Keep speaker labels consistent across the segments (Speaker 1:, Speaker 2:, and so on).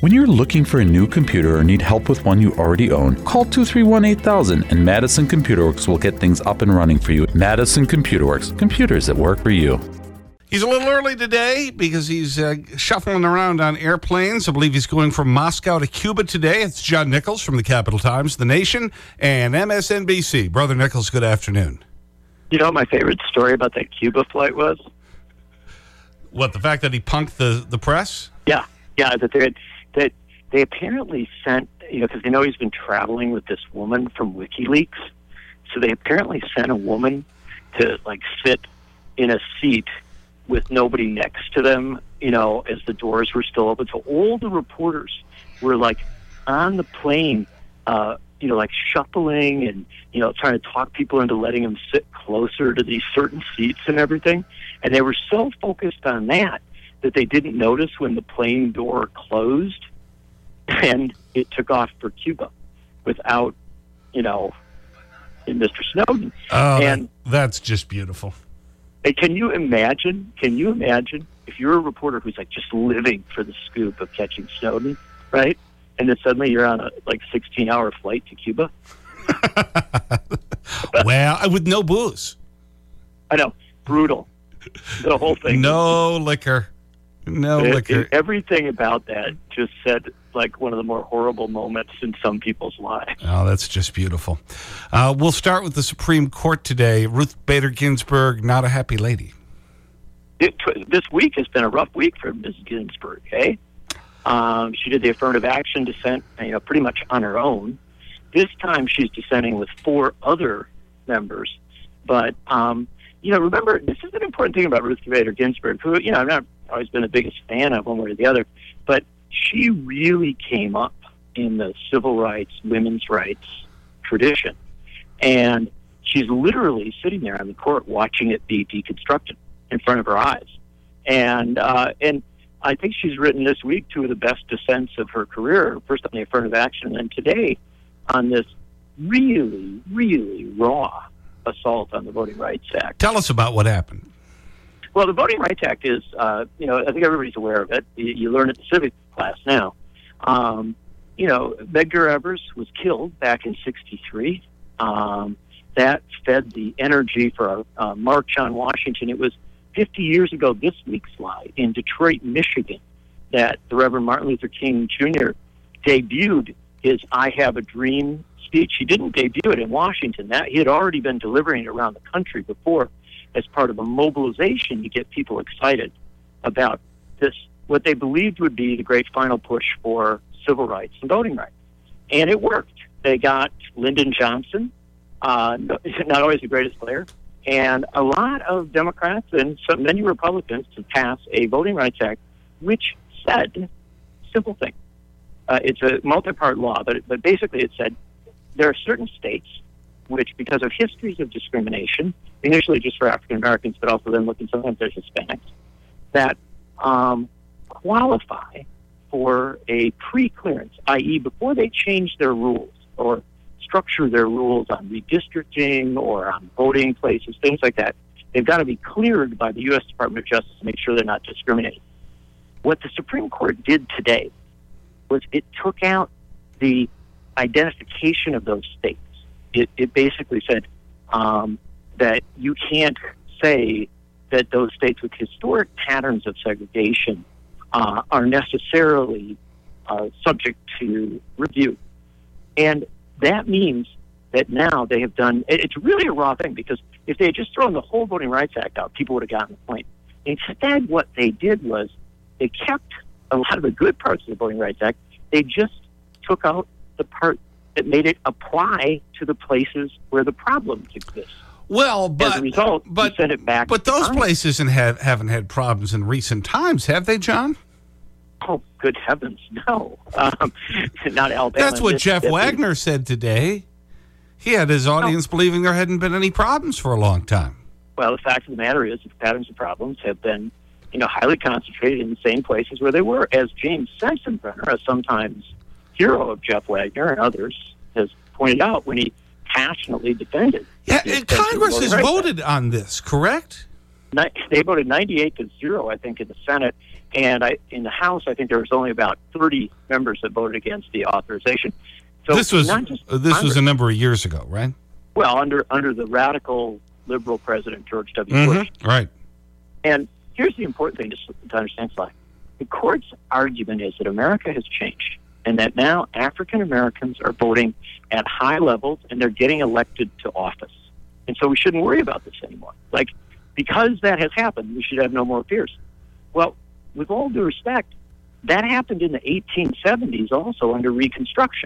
Speaker 1: When you're looking for a new computer or need help with one you already own, call 231-8000 and Madison Computer Works will get things up and running for you. Madison Computer Works, computers that work for you.
Speaker 2: He's a little early today because he's shuffling around on airplanes. I believe he's going from Moscow to Cuba today. It's John Nichols from the Capital Times, The Nation, and MSNBC. Brother Nichols, good afternoon.
Speaker 3: You know what my favorite story about that Cuba flight was?
Speaker 2: What, the fact that he punked the press?
Speaker 3: Yeah, that they apparently sent, because they know he's been traveling with this woman from WikiLeaks. So they apparently sent a woman to, sit in a seat with nobody next to them, as the doors were still open. So all the reporters were, on the plane, shuffling and, trying to talk people into letting them sit closer to these certain seats and everything. And they were so focused on that they didn't notice when the plane door closed and it took off for Cuba without, Mr. Snowden.
Speaker 2: Oh,
Speaker 3: and
Speaker 2: that's just beautiful.
Speaker 3: Can you imagine if you're a reporter who's just living for the scoop of catching Snowden, right? And then suddenly you're on a 16-hour flight to Cuba?
Speaker 2: Well, with no booze.
Speaker 3: I know. Brutal. The whole thing.
Speaker 2: No liquor. No liquor.
Speaker 3: Everything about that just said one of the more horrible moments in some people's lives.
Speaker 2: Oh, that's just beautiful. We'll start with the Supreme Court today. Ruth Bader Ginsburg, not a happy lady.
Speaker 3: This week has been a rough week for Ms. Ginsburg, eh? She did the affirmative action dissent, pretty much on her own. This time she's dissenting with 4 other members. But, remember, this is an important thing about Ruth Bader Ginsburg, who, I've not always been the biggest fan of one way or the other, but she really came up in the civil rights, women's rights tradition. And she's literally sitting there on the court watching it be deconstructed in front of her eyes. And I think she's written this week 2 of the best dissents of her career, first on the affirmative action and then today on this really, really raw assault on the Voting Rights Act.
Speaker 2: Tell us about what happened.
Speaker 3: Well, the Voting Rights Act is, I think everybody's aware of it. You learn it in civics class now. Medgar Evers was killed back in '63. That fed the energy for a march on Washington. It was 50 years ago this week, Sly, in Detroit, Michigan, that the Reverend Martin Luther King Jr. debuted his I Have a Dream speech. He didn't debut it in Washington. He had already been delivering it around the country before as part of a mobilization to get people excited about this, what they believed would be the great final push for civil rights and voting rights. And it worked. They got Lyndon Johnson, not always the greatest player, and a lot of Democrats and many Republicans to pass a Voting Rights Act, which said, simple thing, it's a multi-part law, but basically it said there are certain states which, because of histories of discrimination, initially just for African Americans, but also then looking sometimes there's Hispanics, that qualify for a pre-clearance, i.e. before they change their rules or structure their rules on redistricting or on voting places, things like that. They've got to be cleared by the U.S. Department of Justice to make sure they're not discriminating. What the Supreme Court did today was it took out the identification of those states. It basically said that you can't say that those states with historic patterns of segregation are necessarily subject to review. And that means that now they have done, it's really a raw thing, because if they had just thrown the whole Voting Rights Act out, people would have gotten the point. Instead, what they did was they kept a lot of the good parts of the Voting Rights Act. They just took out the part that made it apply to the places where the problems exist.
Speaker 2: Well, but
Speaker 3: as a result, you send it back.
Speaker 2: But those places haven't had problems in recent times, have they, John?
Speaker 3: Oh, good heavens, no. Not Alabama.
Speaker 2: That's what Jeff Wagner said today. He had his audience believing there hadn't been any problems for a long time.
Speaker 3: Well, the fact of the matter is that the patterns of problems have been, highly concentrated in the same places where they were, as James Sensenbrenner, a sometimes hero of Jeff Wagner and others, has pointed out when he passionately defended.
Speaker 2: Yeah, and Congress has voted on this, correct?
Speaker 3: They voted 98-0, I think, in the Senate. And in the House, I think there was only about 30 members that voted against the authorization. So
Speaker 2: this was
Speaker 3: not just
Speaker 2: a number of years ago, right?
Speaker 3: Well, under the radical liberal president, George W. Bush.
Speaker 2: Right.
Speaker 3: And here's the important thing to understand, Sly. The court's argument is that America has changed and that now African Americans are voting at high levels and they're getting elected to office. And so we shouldn't worry about this anymore. Like, because that has happened, we should have no more fears. Well, with all due respect, that happened in the 1870s also under Reconstruction.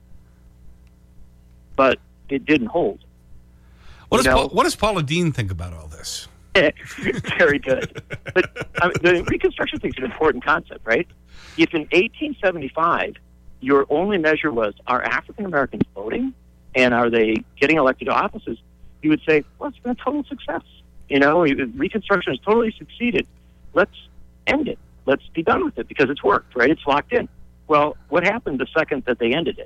Speaker 3: But it didn't hold.
Speaker 2: What does Paula Deen think about all this?
Speaker 3: Very good. But the Reconstruction thing is an important concept, right? If in 1875 your only measure was, are African Americans voting and are they getting elected to offices, you would say, well, it's been a total success. Reconstruction has totally succeeded. Let's end it. Let's be done with it because it's worked, right? It's locked in. Well, what happened the second that they ended it?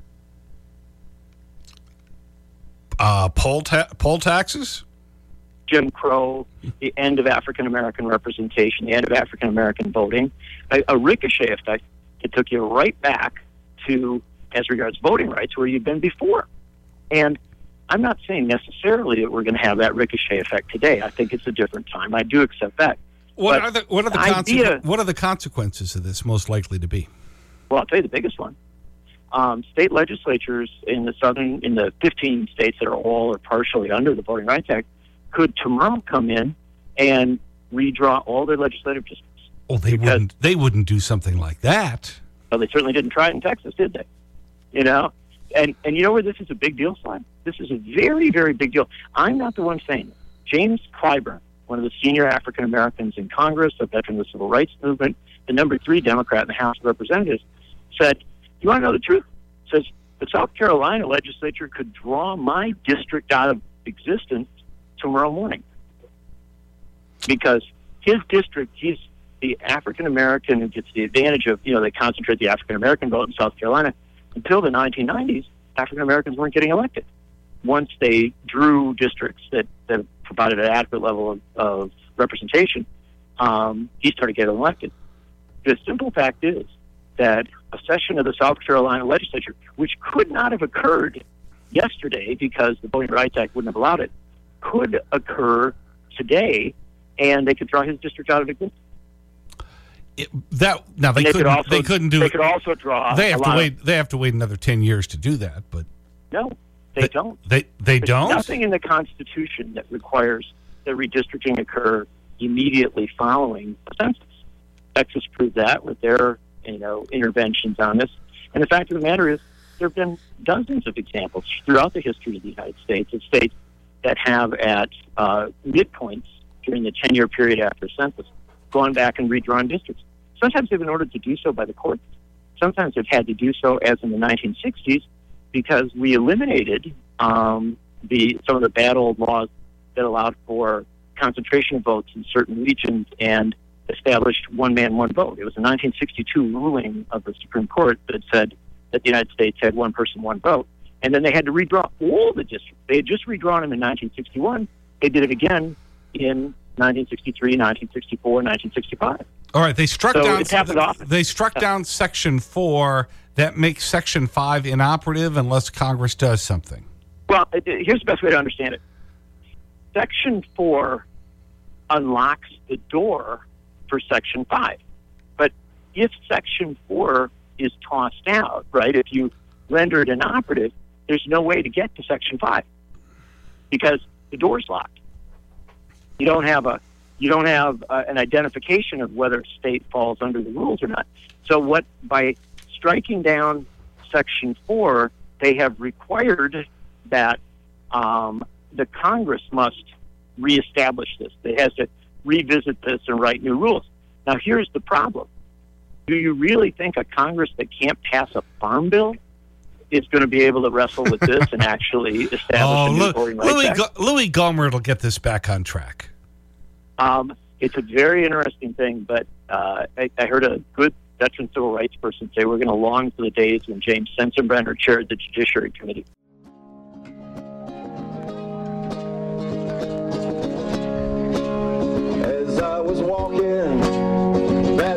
Speaker 2: Poll taxes?
Speaker 3: Jim Crow, the end of African American representation, the end of African American voting, a ricochet effect that took you right back to, as regards voting rights, where you've been before. And I'm not saying necessarily that we're going to have that ricochet effect today. I think it's a different time. I do accept that.
Speaker 2: What are the consequences of this most likely to be?
Speaker 3: Well, I'll tell you the biggest one. State legislatures in the 15 states that are all or partially under the Voting Rights Act could tomorrow come in and redraw all their legislative districts.
Speaker 2: Oh, they wouldn't do something like that.
Speaker 3: Well, they certainly didn't try it in Texas, did they? And you know where this is a big deal, Sly? This is a very, very big deal. I'm not the one saying it. James Clyburn, one of the senior African Americans in Congress, a veteran of the Civil Rights Movement, the number 3 Democrat in the House of Representatives, said, you want to know the truth? Says, the South Carolina legislature could draw my district out of existence tomorrow morning. Because his district, he's the African American who gets the advantage of, they concentrate the African American vote in South Carolina. Until the 1990s, African Americans weren't getting elected. Once they drew districts that provided an adequate level of representation, he started getting elected. The simple fact is that a session of the South Carolina legislature, which could not have occurred yesterday because the Voting Rights Act wouldn't have allowed it, could occur today, and they could draw his district out of existence.
Speaker 2: They couldn't do it.
Speaker 3: They could also draw.
Speaker 2: They have to wait another 10 years to do that. But
Speaker 3: no, they don't.
Speaker 2: They don't.
Speaker 3: There's nothing in the Constitution that requires that redistricting occur immediately following a census. Texas proved that with their interventions on this. And the fact of the matter is, there have been dozens of examples throughout the history of the United States of states that have at midpoints during the 10-year period after census gone back and redrawn districts. Sometimes they've been ordered to do so by the courts. Sometimes they've had to do so, as in the 1960s, because we eliminated some of the bad old laws that allowed for concentration of votes in certain regions and established one man, one vote. It was a 1962 ruling of the Supreme Court that said that the United States had one person, one vote. And then they had to redraw all the districts. They had just redrawn them in 1961. They did it again in 1963, 1964, 1965.
Speaker 2: All right, they struck
Speaker 3: so
Speaker 2: down.
Speaker 3: It's happened often.
Speaker 2: They struck down Section 4. That makes Section 5 inoperative unless Congress does something.
Speaker 3: Well, here's the best way to understand it. Section 4 unlocks the door for Section 5. But if Section 4 is tossed out, right, if you render it inoperative, there's no way to get to Section 5 because the door's locked. You don't have an identification of whether a state falls under the rules or not. So by striking down Section 4, they have required that the Congress must reestablish this. It has to revisit this and write new rules. Now, here's the problem. Do you really think a Congress that can't pass a farm bill is going to be able to wrestle with this and actually establish a new Voting Rights Act?
Speaker 2: Louis Gohmert will get this back on track.
Speaker 3: It's a very interesting thing, but I heard a good veteran civil rights person say we're going to long for the days when James Sensenbrenner chaired the Judiciary Committee.
Speaker 4: As I was walking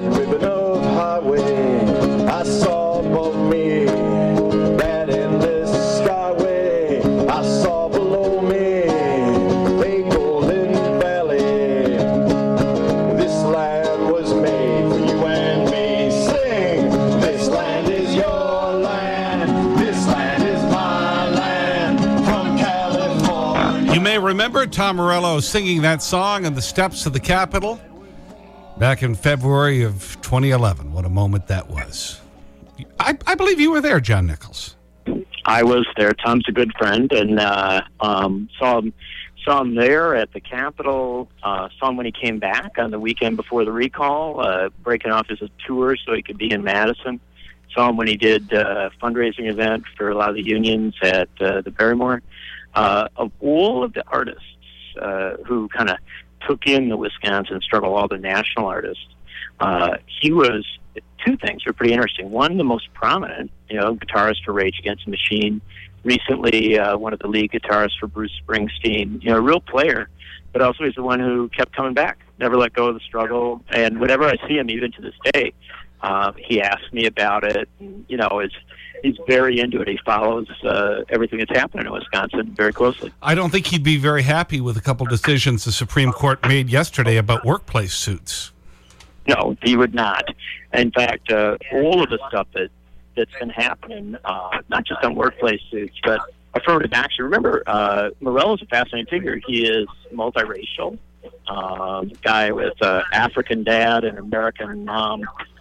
Speaker 4: saw above me that endless skyway. I saw below me a golden valley. This land was made for you and me. Sing! This land is your land. This land is my land. From California.
Speaker 2: You may remember Tom Morello singing that song on the steps of the Capitol back in February of 2011. What a moment that was. I believe you were there, John Nichols.
Speaker 3: I was there. Tom's a good friend, and saw him there at the Capitol. Saw him when he came back on the weekend before the recall, breaking off his tour so he could be in Madison. Saw him when he did a fundraising event for a lot of the unions at the Barrymore. Of all of the artists who kind of took in the Wisconsin struggle, all the national artists, he was, two things were pretty interesting. One, the most prominent, guitarist for Rage Against the Machine. Recently, one of the lead guitarists for Bruce Springsteen, a real player, but also he's the one who kept coming back, never let go of the struggle. And whenever I see him, even to this day, he asks me about it. And, he's very into it. He follows everything that's happening in Wisconsin very closely.
Speaker 2: I don't think he'd be very happy with a couple decisions the Supreme Court made yesterday about workplace suits.
Speaker 3: No, he would not. In fact, all of the stuff that's been happening, not just on workplace suits, but affirmative action. Remember, Morello's a fascinating figure. He is multiracial, guy with African dad and American mom.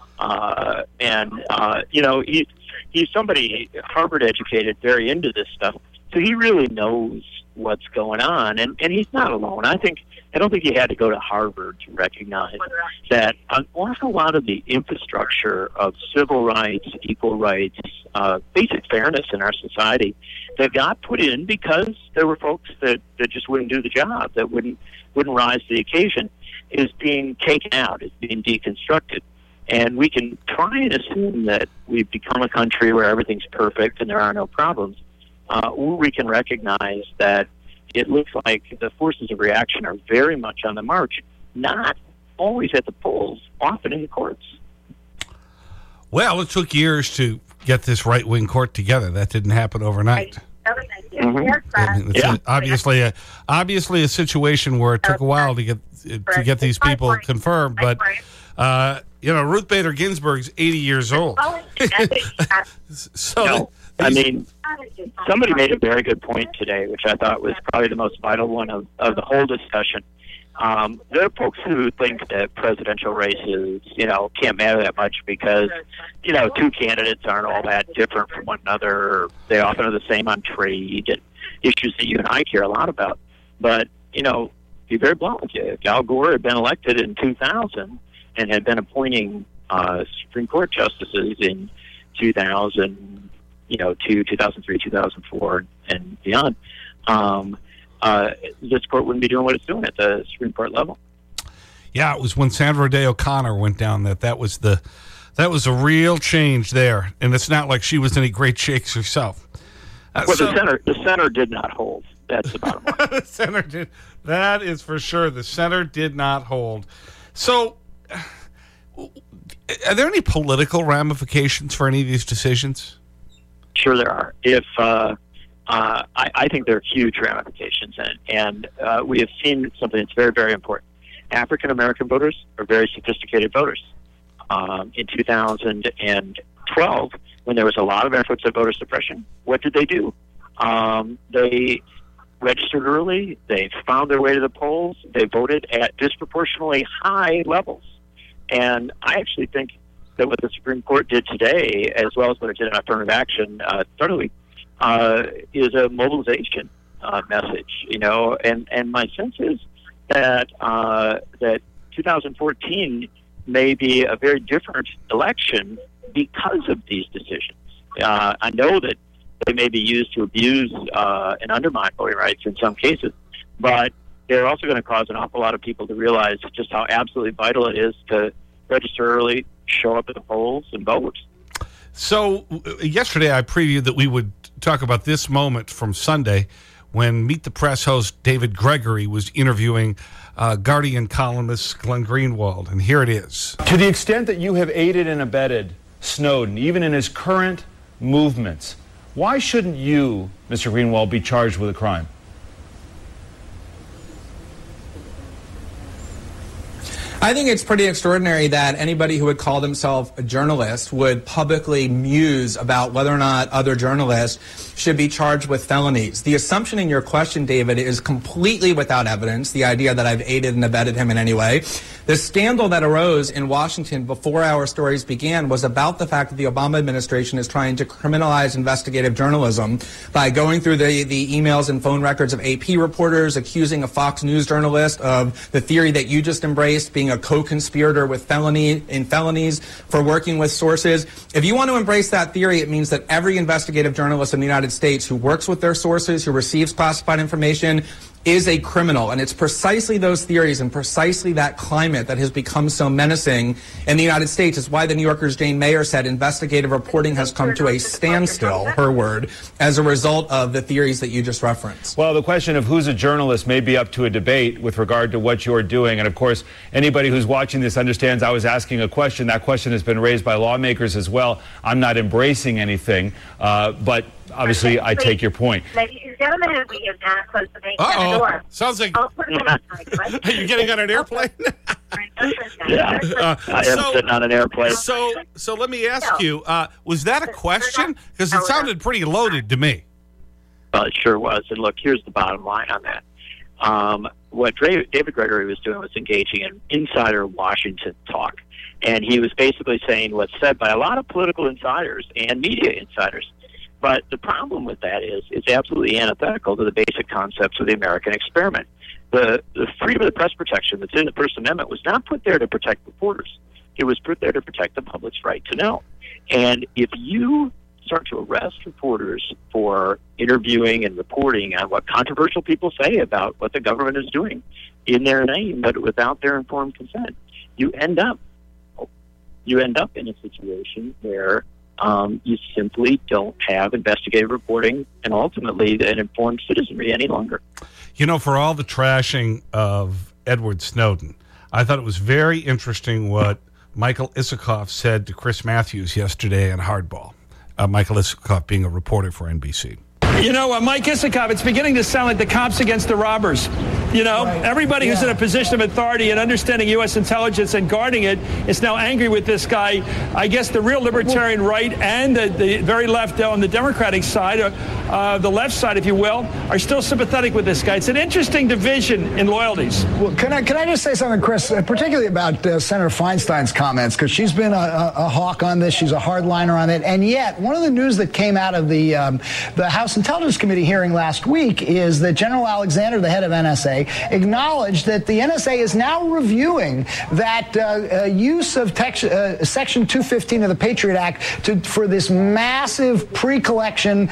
Speaker 3: He's somebody Harvard educated, very into this stuff. So he really knows what's going on, and he's not alone. I don't think he had to go to Harvard to recognize that an awful lot of the infrastructure of civil rights, equal rights, basic fairness in our society that got put in because there were folks that just wouldn't do the job, that wouldn't rise to the occasion, is being taken out, is being deconstructed. And we can try and assume that we've become a country where everything's perfect and there are no problems, or we can recognize that it looks like the forces of reaction are very much on the march, not always at the polls, often in the courts.
Speaker 2: Well, it took years to get this right-wing court together. That didn't happen overnight. It's obviously a situation where it took a while to get these people confirmed, but Ruth Bader Ginsburg's 80 years old.
Speaker 3: Somebody made a very good point today, which I thought was probably the most vital one of the whole discussion. There are folks who think that presidential races, can't matter that much because, two candidates aren't all that different from one another. They often are the same on trade and issues that you and I care a lot about. But, be very blunt with you. If Al Gore had been elected in 2000 and had been appointing Supreme Court justices in 2002, 2003, 2004, and beyond, this court wouldn't be doing what it's doing at the Supreme Court level.
Speaker 2: Yeah, it was when Sandra Day O'Connor went down that was a real change there. And it's not like she was any great shakes herself.
Speaker 3: The center did not hold. That's the bottom line.
Speaker 2: The center did. That is for sure. The center did not hold. So, are there any political ramifications for any of these decisions?
Speaker 3: Sure there are. I think there are huge ramifications, and we have seen something that's very, very important. African-American voters are very sophisticated voters. In 2012, when there was a lot of efforts at voter suppression, what did they do? They registered early. They found their way to the polls. They voted at disproportionately high levels. And I actually think that what the Supreme Court did today, as well as what it did on affirmative action thoroughly, is a mobilization message, and my sense is that 2014 may be a very different election because of these decisions. I know that they may be used to abuse and undermine voting rights in some cases, but they're also going to cause an awful lot of people to realize just how absolutely vital it is to register early, show up at the polls, and vote.
Speaker 2: So yesterday I previewed that we would talk about this moment from Sunday when Meet the Press host David Gregory was interviewing Guardian columnist Glenn Greenwald. And here it is.
Speaker 5: To the extent that you have aided and abetted Snowden, even in his current movements. Why shouldn't you, Mr. Greenwald, be charged with a crime?
Speaker 6: I think it's pretty extraordinary that anybody who would call themselves a journalist would publicly muse about whether or not other journalists should be charged with felonies. The assumption in your question, David, is completely without evidence, the idea that I've aided and abetted him in any way. The scandal that arose in Washington before our stories began was about the fact that the Obama administration is trying to criminalize investigative journalism by going through the emails and phone records of AP reporters, accusing a Fox News journalist of the theory that you just embraced, being a co-conspirator with felonies for working with sources. If you want to embrace that theory, it means that every investigative journalist in the United States who works with their sources, who receives classified information, is a criminal. And it's precisely those theories and precisely that climate that has become so menacing in the United States. It's why the New Yorker's Jane Mayer said investigative reporting has come to a standstill, her word, as a result of the theories that you just referenced.
Speaker 5: Well, the question of who's a journalist may be up to a debate with regard to what you're doing. And of course, anybody who's watching this understands I was asking a question. That question has been raised by lawmakers as well. I'm not embracing anything, but obviously I take your point.
Speaker 7: Ladies and gentlemen, we have now closed the main door.
Speaker 2: Sounds like you're getting on an airplane.
Speaker 3: Yeah, I am sitting on an airplane.
Speaker 2: So let me ask you, was that a question? Because it sounded pretty loaded to me.
Speaker 3: Well, it sure was. And look, here's the bottom line on that. What David Gregory was doing was engaging in insider Washington talk. And he was basically saying what's said by a lot of political insiders and media insiders. But the problem with that is it's absolutely antithetical to the basic concepts of the American experiment. The freedom of the press protection that's in the First Amendment was not put there to protect reporters. It was put there to protect the public's right to know. And if you start to arrest reporters for interviewing and reporting on what controversial people say about what the government is doing in their name, but without their informed consent, you end up in a situation where you simply don't have investigative reporting and ultimately an informed citizenry any longer.
Speaker 2: You know, for all the trashing of Edward Snowden, I thought it was very interesting what Michael Isikoff said to Chris Matthews yesterday on Hardball. Michael Isikoff being a reporter for NBC.
Speaker 8: You know, Mike Isikoff, it's beginning to sound like the cops against the robbers. You know, everybody who's in a position of authority and understanding U.S. intelligence and guarding it is now angry with this guy. I guess the real libertarian right and the very left on the Democratic side, the left side, if you will, are still sympathetic with this guy. It's an interesting division in loyalties.
Speaker 9: Well, can I just say something, Chris, particularly about Senator Feinstein's comments, because she's been a hawk on this. She's a hardliner on it. And yet, one of the news that came out of the House Intelligence Committee hearing last week is that General Alexander, the head of NSA, acknowledged that the NSA is now reviewing that use of Section 215 of the Patriot Act for this massive pre-collection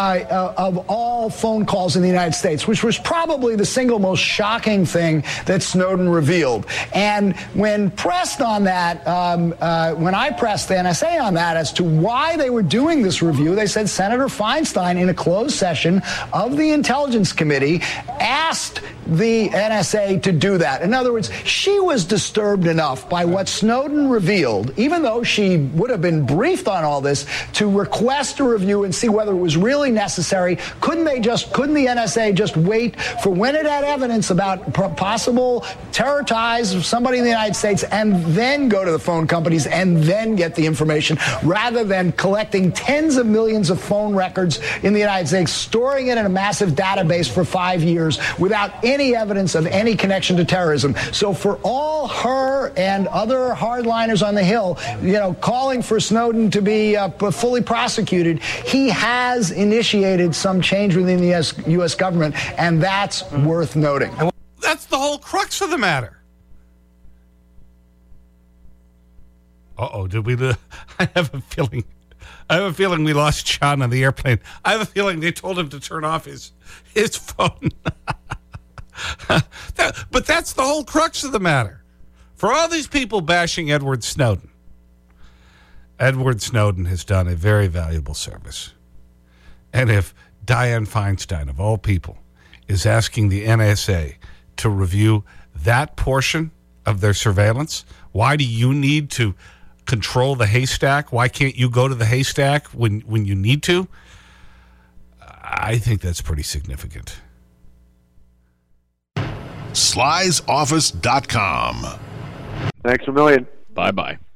Speaker 9: of all phone calls in the United States, which was probably the single most shocking thing that Snowden revealed. And when pressed on that, when I pressed the NSA on that as to why they were doing this review, they said Senator Feinstein, in a closed session of the Intelligence Committee, asked the NSA to do that. In other words, she was disturbed enough by what Snowden revealed, even though she would have been briefed on all this, to request a review and see whether it was really necessary. Couldn't the NSA just wait for when it had evidence about possible terror ties of somebody in the United States and then go to the phone companies and then get the information, rather than collecting tens of millions of phone records in the United States, storing it in a massive database for 5 years without any evidence of any connection to terrorism? So for all her and other hardliners on the Hill, you know, calling for Snowden to be fully prosecuted, he has initiated some change within the U.S. government, and that's worth noting.
Speaker 2: That's the whole crux of the matter. Uh-oh, did we I have a feeling we lost John on the airplane. I have a feeling they told him to turn off his phone. But that's the whole crux of the matter. For all these people bashing Edward Snowden has done a very valuable service. And if Dianne Feinstein, of all people, is asking the NSA to review that portion of their surveillance, why do you need to control the haystack? Why can't you go to the haystack when you need to? I think that's pretty significant.
Speaker 10: Sly'sOffice.com.
Speaker 11: Thanks a million.
Speaker 12: Bye-bye.